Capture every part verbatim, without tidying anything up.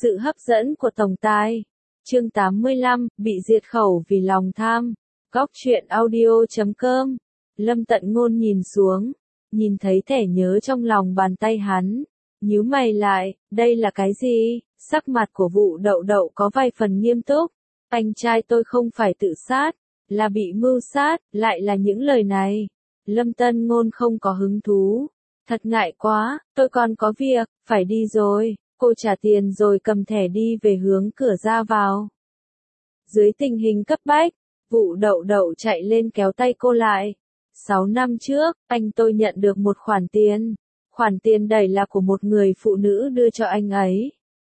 Sự hấp dẫn của tổng tài. Chương tám mươi lăm, bị diệt khẩu vì lòng tham. Góc truyện audio chấm com. Lâm Tận Ngôn nhìn xuống, nhìn thấy thẻ nhớ trong lòng bàn tay hắn, nhíu mày lại, đây là cái gì? Sắc mặt của Vụ Đậu Đậu có vài phần nghiêm túc. Anh trai tôi không phải tự sát, là bị mưu sát, lại là những lời này. Lâm Tận Ngôn không có hứng thú. Thật ngại quá, tôi còn có việc, phải đi rồi. Cô trả tiền rồi cầm thẻ đi về hướng cửa ra vào. Dưới tình hình cấp bách, Vụ Đậu Đậu chạy lên kéo tay cô lại. Sáu năm trước, anh tôi nhận được một khoản tiền. Khoản tiền đẩy là của một người phụ nữ đưa cho anh ấy.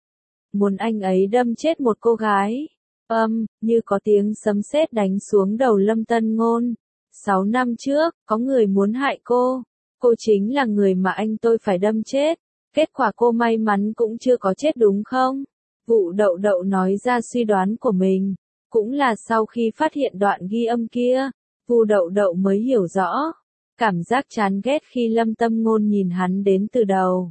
Muốn anh ấy đâm chết một cô gái. Âm, như có tiếng sấm sét đánh xuống đầu Lâm Tận Ngôn. Sáu năm trước, có người muốn hại cô. Cô chính là người mà anh tôi phải đâm chết. Kết quả cô may mắn cũng chưa có chết đúng không? Vụ Đậu Đậu nói ra suy đoán của mình. Cũng là sau khi phát hiện đoạn ghi âm kia, Vụ Đậu Đậu mới hiểu rõ. Cảm giác chán ghét khi Lâm Tận Ngôn nhìn hắn đến từ đầu.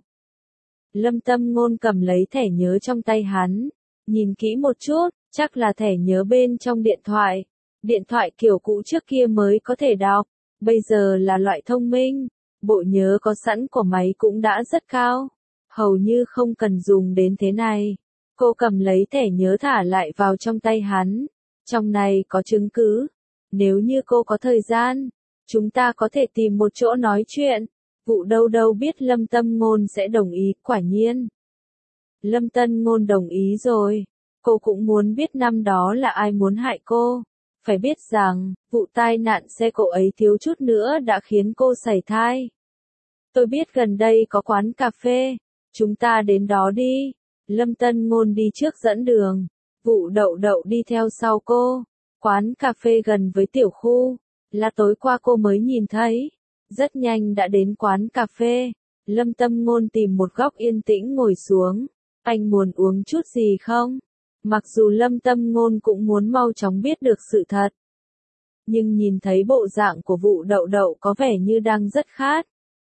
Lâm Tận Ngôn cầm lấy thẻ nhớ trong tay hắn. Nhìn kỹ một chút, chắc là thẻ nhớ bên trong điện thoại. Điện thoại kiểu cũ trước kia mới có thể đọc. Bây giờ là loại thông minh. Bộ nhớ có sẵn của máy cũng đã rất cao. Hầu như không cần dùng đến thế này. Cô cầm lấy thẻ nhớ thả lại vào trong tay hắn. Trong này có chứng cứ. Nếu như cô có thời gian, chúng ta có thể tìm một chỗ nói chuyện. Vụ Đâu Đâu biết Lâm Tận Ngôn sẽ đồng ý, quả nhiên. Lâm Tận Ngôn đồng ý rồi. Cô cũng muốn biết năm đó là ai muốn hại cô. Phải biết rằng, vụ tai nạn xe cộ ấy thiếu chút nữa đã khiến cô sảy thai. Tôi biết gần đây có quán cà phê. Chúng ta đến đó đi. Lâm Tận Ngôn đi trước dẫn đường. Vụ Đậu Đậu đi theo sau cô. Quán cà phê gần với tiểu khu. Là tối qua cô mới nhìn thấy. Rất nhanh đã đến quán cà phê. Lâm Tận Ngôn tìm một góc yên tĩnh ngồi xuống. Anh muốn uống chút gì không? Mặc dù Lâm Tận Ngôn cũng muốn mau chóng biết được sự thật. Nhưng nhìn thấy bộ dạng của Vụ Đậu Đậu có vẻ như đang rất khát.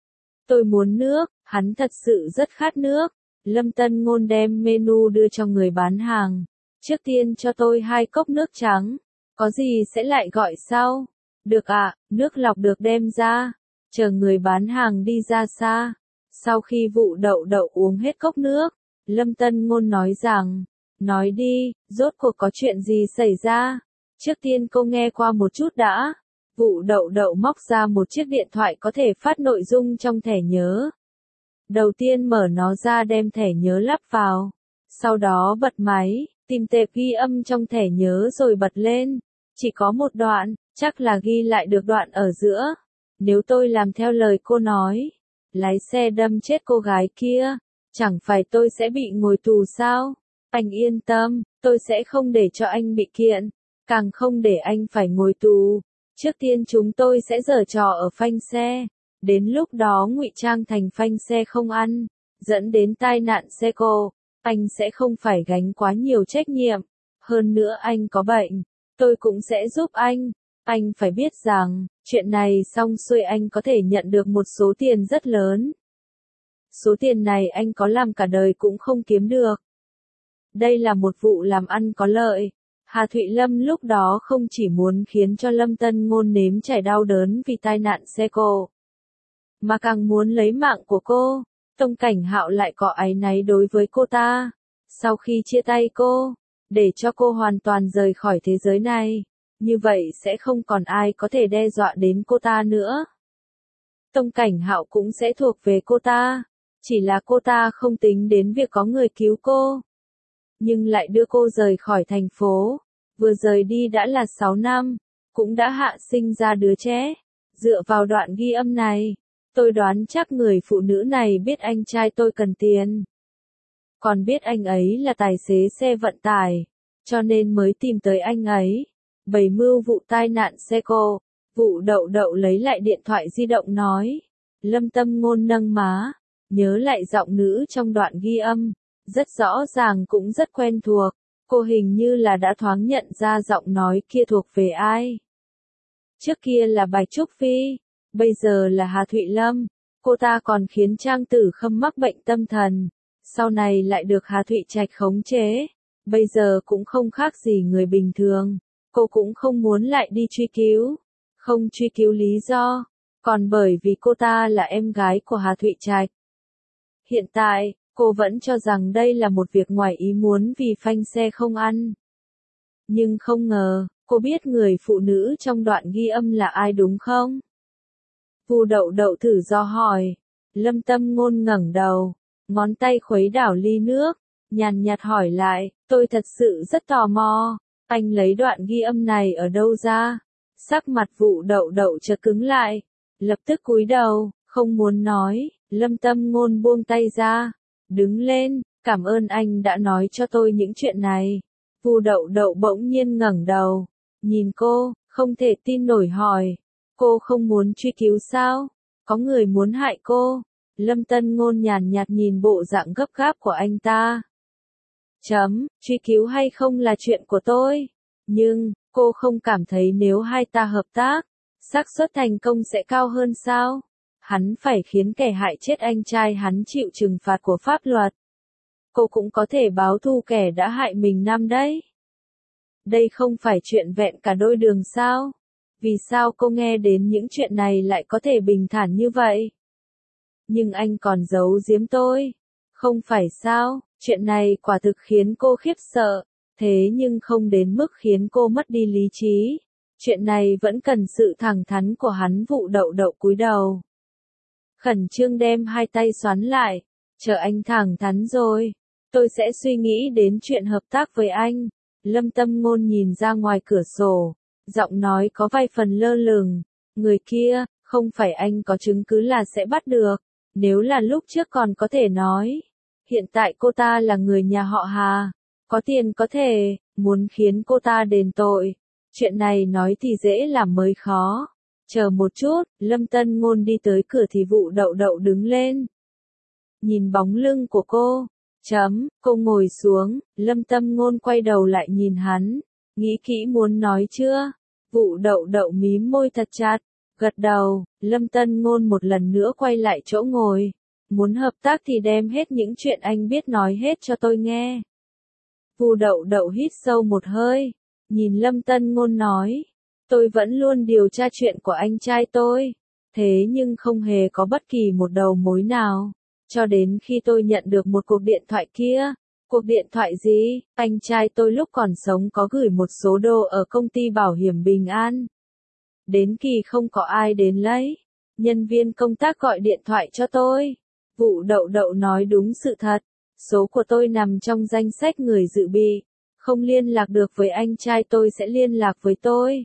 Tôi muốn nước, hắn thật sự rất khát nước. Lâm Tận Ngôn đem menu đưa cho người bán hàng. Trước tiên cho tôi hai cốc nước trắng. Có gì sẽ lại gọi sau. Được ạ, à, nước lọc được đem ra. Chờ người bán hàng đi ra xa. Sau khi Vụ Đậu Đậu uống hết cốc nước, Lâm Tận Ngôn nói rằng, nói đi, rốt cuộc có chuyện gì xảy ra. Trước tiên cô nghe qua một chút đã. Vụ Đậu Đậu móc ra một chiếc điện thoại có thể phát nội dung trong thẻ nhớ. Đầu tiên mở nó ra đem thẻ nhớ lắp vào. Sau đó bật máy, tìm tệp ghi âm trong thẻ nhớ rồi bật lên. Chỉ có một đoạn, chắc là ghi lại được đoạn ở giữa. Nếu tôi làm theo lời cô nói, lái xe đâm chết cô gái kia, chẳng phải tôi sẽ bị ngồi tù sao? Anh yên tâm, tôi sẽ không để cho anh bị kiện, càng không để anh phải ngồi tù. Trước tiên chúng tôi sẽ giở trò ở phanh xe. Đến lúc đó ngụy trang thành phanh xe không ăn, dẫn đến tai nạn xe cộ, anh sẽ không phải gánh quá nhiều trách nhiệm. Hơn nữa anh có bệnh, tôi cũng sẽ giúp anh. Anh phải biết rằng, chuyện này xong xuôi anh có thể nhận được một số tiền rất lớn. Số tiền này anh có làm cả đời cũng không kiếm được. Đây là một vụ làm ăn có lợi. Hà Thụy Lâm lúc đó không chỉ muốn khiến cho Lâm Tận Ngôn nếm trải đau đớn vì tai nạn xe cộ, mà càng muốn lấy mạng của cô. Tông Cảnh Hạo lại có áy náy đối với cô ta. Sau khi chia tay cô, để cho cô hoàn toàn rời khỏi thế giới này, như vậy sẽ không còn ai có thể đe dọa đến cô ta nữa. Tông Cảnh Hạo cũng sẽ thuộc về cô ta. Chỉ là cô ta không tính đến việc có người cứu cô, nhưng lại đưa cô rời khỏi thành phố. Vừa rời đi đã là sáu năm, cũng đã hạ sinh ra đứa trẻ. Dựa vào đoạn ghi âm này, tôi đoán chắc người phụ nữ này biết anh trai tôi cần tiền. Còn biết anh ấy là tài xế xe vận tải, cho nên mới tìm tới anh ấy. Bày mưu vụ tai nạn xe cộ. Vụ Đậu Đậu lấy lại điện thoại di động nói. Lâm Tận Ngôn nâng má, nhớ lại giọng nữ trong đoạn ghi âm. Rất rõ ràng cũng rất quen thuộc. Cô hình như là đã thoáng nhận ra giọng nói kia thuộc về ai. Trước kia là Bạch Trúc Phi, bây giờ là Hà Thụy Lâm. Cô ta còn khiến Trang Tử Khâm mắc bệnh tâm thần. sau này lại được Hà Thụy Trạch khống chế, bây giờ cũng không khác gì người bình thường, cô cũng không muốn lại đi truy cứu, không truy cứu lý do, còn bởi vì cô ta là em gái của Hà Thụy Trạch. Hiện tại, cô vẫn cho rằng đây là một việc ngoài ý muốn vì phanh xe không ăn. Nhưng không ngờ, cô biết người phụ nữ trong đoạn ghi âm là ai đúng không? Vu Đậu Đậu thử do hỏi. Lâm Tâm Ngôn ngẩng đầu, ngón tay khuấy đảo ly nước, nhàn nhạt hỏi lại, tôi thật sự rất tò mò, anh lấy đoạn ghi âm này ở đâu ra? Sắc mặt Vu Đậu Đậu chợt cứng lại, lập tức cúi đầu, không muốn nói. Lâm Tâm Ngôn buông tay ra, đứng lên, cảm ơn anh đã nói cho tôi những chuyện này. Vu Đậu Đậu bỗng nhiên ngẩng đầu, nhìn cô, không thể tin nổi hỏi, cô không muốn truy cứu sao? Có người muốn hại cô? Lâm Tân Ngôn nhàn nhạt nhìn bộ dạng gấp gáp của anh ta. Chấm, truy cứu hay không là chuyện của tôi. Nhưng, cô không cảm thấy nếu hai ta hợp tác, xác suất thành công sẽ cao hơn sao? Hắn phải khiến kẻ hại chết anh trai hắn chịu trừng phạt của pháp luật. Cô cũng có thể báo thù kẻ đã hại mình năm đấy. Đây không phải chuyện vẹn cả đôi đường sao? Vì sao cô nghe đến những chuyện này lại có thể bình thản như vậy? Nhưng anh còn giấu giếm tôi. Không phải sao, chuyện này quả thực khiến cô khiếp sợ, thế nhưng không đến mức khiến cô mất đi lý trí. Chuyện này vẫn cần sự thẳng thắn của hắn. Vu Đậu Đậu cúi đầu, khẩn trương đem hai tay xoắn lại, chờ anh thẳng thắn rồi, tôi sẽ suy nghĩ đến chuyện hợp tác với anh. Lâm Tâm Ngôn nhìn ra ngoài cửa sổ, giọng nói có vài phần lơ lửng, người kia, không phải anh có chứng cứ là sẽ bắt được, nếu là lúc trước còn có thể nói, hiện tại cô ta là người nhà họ Hà, có tiền có thể, muốn khiến cô ta đền tội, chuyện này nói thì dễ làm mới khó. Chờ một chút, Lâm Tân Ngôn đi tới cửa thì Vu Đậu Đậu đứng lên. Nhìn bóng lưng của cô, chấm, cô ngồi xuống, Lâm Tâm Ngôn quay đầu lại nhìn hắn, nghĩ kỹ muốn nói chưa? Vu Đậu Đậu mím môi thật chặt, gật đầu, Lâm Tân Ngôn một lần nữa quay lại chỗ ngồi, muốn hợp tác thì đem hết những chuyện anh biết nói hết cho tôi nghe. Vu Đậu Đậu hít sâu một hơi, nhìn Lâm Tân Ngôn nói, tôi vẫn luôn điều tra chuyện của anh trai tôi, thế nhưng không hề có bất kỳ một đầu mối nào, cho đến khi tôi nhận được một cuộc điện thoại kia. Cuộc điện thoại gì? Anh trai tôi lúc còn sống có gửi một số đồ ở công ty bảo hiểm Bình An. Đến kỳ không có ai đến lấy, nhân viên công tác gọi điện thoại cho tôi. Vu Đậu Đậu nói đúng sự thật, số của tôi nằm trong danh sách người dự bị, không liên lạc được với anh trai tôi sẽ liên lạc với tôi.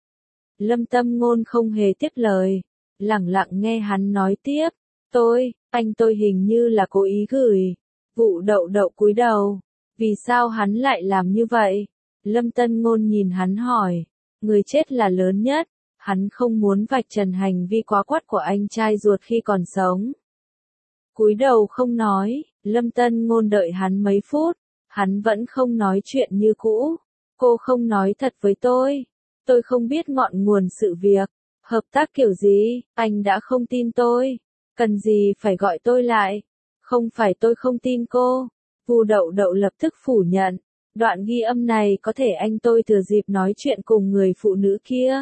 Lâm Tâm Ngôn không hề tiếp lời, lẳng lặng nghe hắn nói tiếp, tôi, anh tôi hình như là cố ý gửi. Vu Đậu Đậu cúi đầu, vì sao hắn lại làm như vậy? Lâm Tân Ngôn nhìn hắn hỏi, người chết là lớn nhất, hắn không muốn vạch trần hành vi quá quắt của anh trai ruột khi còn sống. Cúi đầu không nói, Lâm Tân Ngôn đợi hắn mấy phút, hắn vẫn không nói chuyện như cũ. Cô không nói thật với tôi, tôi không biết ngọn nguồn sự việc, hợp tác kiểu gì, anh đã không tin tôi, cần gì phải gọi tôi lại. Không phải tôi không tin cô. Vu Đậu Đậu lập tức phủ nhận, đoạn ghi âm này có thể anh tôi thừa dịp nói chuyện cùng người phụ nữ kia,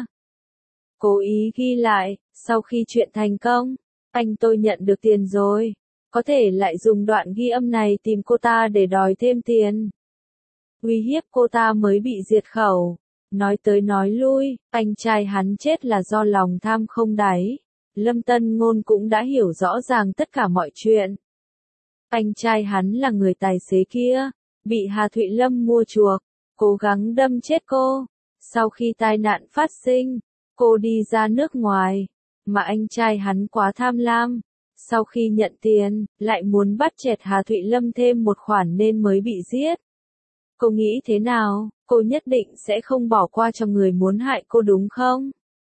cố ý ghi lại, sau khi chuyện thành công, anh tôi nhận được tiền rồi, có thể lại dùng đoạn ghi âm này tìm cô ta để đòi thêm tiền, uy hiếp cô ta mới bị diệt khẩu. Nói tới nói lui, anh trai hắn chết là do lòng tham không đáy. Lâm Tân Ngôn cũng đã hiểu rõ ràng tất cả mọi chuyện. Anh trai hắn là người tài xế kia, bị Hà Thụy Lâm mua chuộc, cố gắng đâm chết cô. Sau khi tai nạn phát sinh, cô đi ra nước ngoài, mà anh trai hắn quá tham lam. Sau khi nhận tiền, lại muốn bắt chẹt Hà Thụy Lâm thêm một khoản nên mới bị giết. Cô nghĩ thế nào? Cô nhất định sẽ không bỏ qua cho người muốn hại cô đúng không?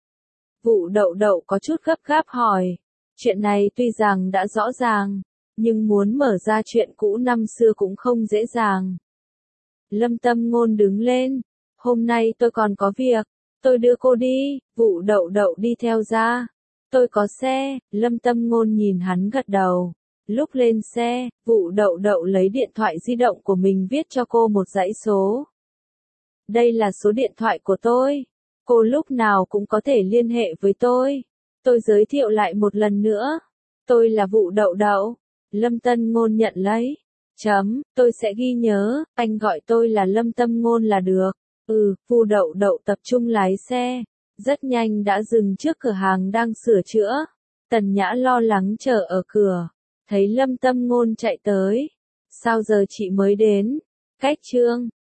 Vu Đậu Đậu có chút gấp gáp hỏi. Chuyện này tuy rằng đã rõ ràng, nhưng muốn mở ra chuyện cũ năm xưa cũng không dễ dàng. Lâm Tâm Ngôn đứng lên. Hôm nay tôi còn có việc, tôi đưa cô đi. Vu Đậu Đậu đi theo ra. Tôi có xe. Lâm Tâm Ngôn nhìn hắn gật đầu. Lúc lên xe, Vụ Đậu Đậu lấy điện thoại di động của mình viết cho cô một dãy số. Đây là số điện thoại của tôi. Cô lúc nào cũng có thể liên hệ với tôi. Tôi giới thiệu lại một lần nữa. Tôi là Vụ Đậu Đậu. Lâm Tân Ngôn nhận lấy. Chấm, tôi sẽ ghi nhớ, anh gọi tôi là Lâm Tâm Ngôn là được. Ừ, Vụ Đậu Đậu tập trung lái xe. Rất nhanh đã dừng trước cửa hàng đang sửa chữa. Tần Nhã lo lắng chờ ở cửa. Thấy Lâm Tâm Ngôn chạy tới. Sao giờ chị mới đến? Cách trương.